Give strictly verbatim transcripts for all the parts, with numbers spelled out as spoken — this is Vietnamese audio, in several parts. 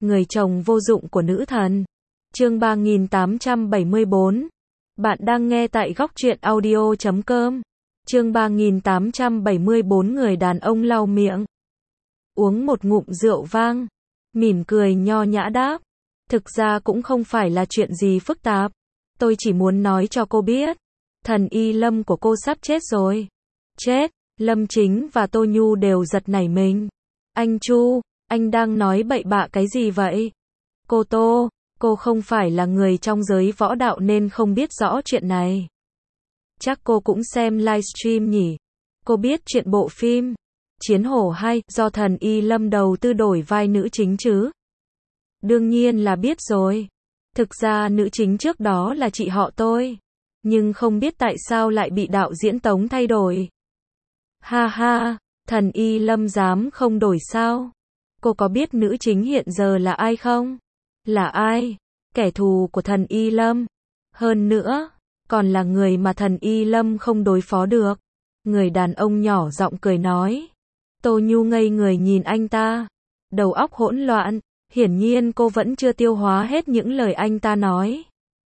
người chồng vô dụng của nữ thần. Chương ba nghìn tám trăm bảy mươi bốn. Bạn đang nghe tại góc truyện audio chấm com. Chương ba nghìn tám trăm bảy mươi bốn. Người đàn ông lau miệng, uống một ngụm rượu vang, mỉm cười nho nhã đáp, thực ra cũng không phải là chuyện gì phức tạp. Tôi chỉ muốn nói cho cô biết, thần y Lâm của cô sắp chết rồi. Chết? Lâm Chính và Tô Nhu đều giật nảy mình. Anh Chu, anh đang nói bậy bạ cái gì vậy? Cô Tô, cô không phải là người trong giới võ đạo nên không biết rõ chuyện này. Chắc cô cũng xem livestream nhỉ? Cô biết chuyện bộ phim Chiến Hổ hai do thần y Lâm đầu tư đổi vai nữ chính chứ? Đương nhiên là biết rồi. Thực ra nữ chính trước đó là chị họ tôi, nhưng không biết tại sao lại bị đạo diễn Tống thay đổi. Ha ha, thần y Lâm dám không đổi sao? Cô có biết nữ chính hiện giờ là ai không? Là ai? Kẻ thù của thần y Lâm. Hơn nữa, còn là người mà thần y Lâm không đối phó được. Người đàn ông nhỏ giọng cười nói. Tô Nhu ngây người nhìn anh ta, đầu óc hỗn loạn, hiển nhiên cô vẫn chưa tiêu hóa hết những lời anh ta nói.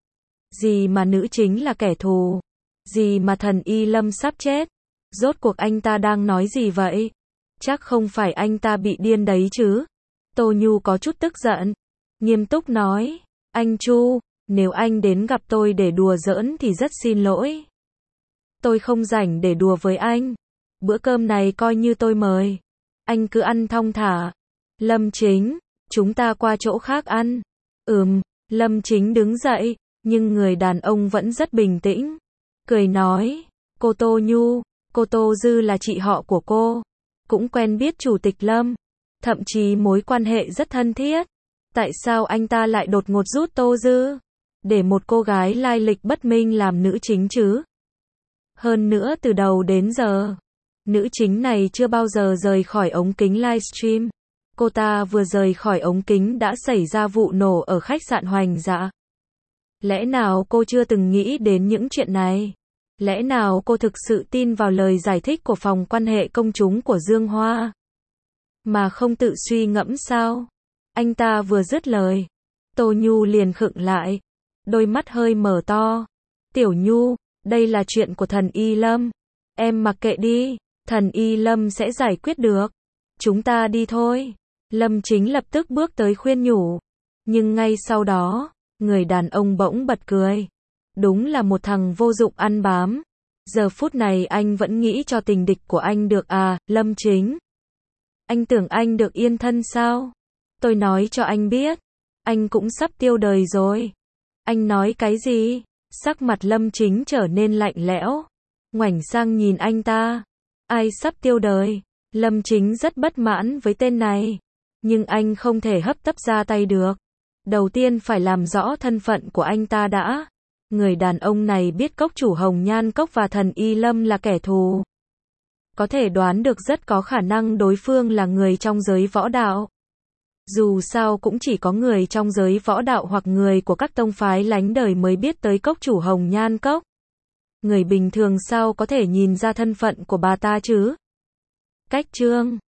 Gì mà nữ chính là kẻ thù? Gì mà thần y Lâm sắp chết? Rốt cuộc anh ta đang nói gì vậy? Chắc không phải anh ta bị điên đấy chứ? Tô Nhu có chút tức giận, nghiêm túc nói, anh Chu, nếu anh đến gặp tôi để đùa giỡn thì rất xin lỗi. Tôi không rảnh để đùa với anh. Bữa cơm này coi như tôi mời. Anh cứ ăn thong thả. Lâm Chính, chúng ta qua chỗ khác ăn. Ừm, Lâm Chính đứng dậy, nhưng người đàn ông vẫn rất bình tĩnh. Cười nói, cô Tô Nhu, cô Tô Dư là chị họ của cô. Cũng quen biết chủ tịch Lâm. Thậm chí mối quan hệ rất thân thiết. Tại sao anh ta lại đột ngột rút Tô Dư để một cô gái lai lịch bất minh làm nữ chính chứ? Hơn nữa từ đầu đến giờ, nữ chính này chưa bao giờ rời khỏi ống kính livestream. Cô ta vừa rời khỏi ống kính đã xảy ra vụ nổ ở khách sạn Hoành Dạ. Lẽ nào cô chưa từng nghĩ đến những chuyện này? Lẽ nào cô thực sự tin vào lời giải thích của phòng quan hệ công chúng của Dương Hoa, mà không tự suy ngẫm sao? Anh ta vừa dứt lời, Tô Nhu liền khựng lại, đôi mắt hơi mở to. Tiểu Nhu, đây là chuyện của thần y Lâm. Em mặc kệ đi, thần y Lâm sẽ giải quyết được. Chúng ta đi thôi. Lâm Chính lập tức bước tới khuyên nhủ. Nhưng ngay sau đó, người đàn ông bỗng bật cười. Đúng là một thằng vô dụng ăn bám. Giờ phút này anh vẫn nghĩ cho tình địch của anh được à, Lâm Chính. Anh tưởng anh được yên thân sao? Tôi nói cho anh biết, anh cũng sắp tiêu đời rồi. Anh nói cái gì? Sắc mặt Lâm Chính trở nên lạnh lẽo. Ngoảnh sang nhìn anh ta. Ai sắp tiêu đời? Lâm Chính rất bất mãn với tên này. Nhưng anh không thể hấp tấp ra tay được. Đầu tiên phải làm rõ thân phận của anh ta đã. Người đàn ông này biết cốc chủ Hồng Nhan Cốc và thần y Lâm là kẻ thù. Có thể đoán được rất có khả năng đối phương là người trong giới võ đạo. Dù sao cũng chỉ có người trong giới võ đạo hoặc người của các tông phái lánh đời mới biết tới cốc chủ Hồng Nhan Cốc. Người bình thường sao có thể nhìn ra thân phận của bà ta chứ? Cách chương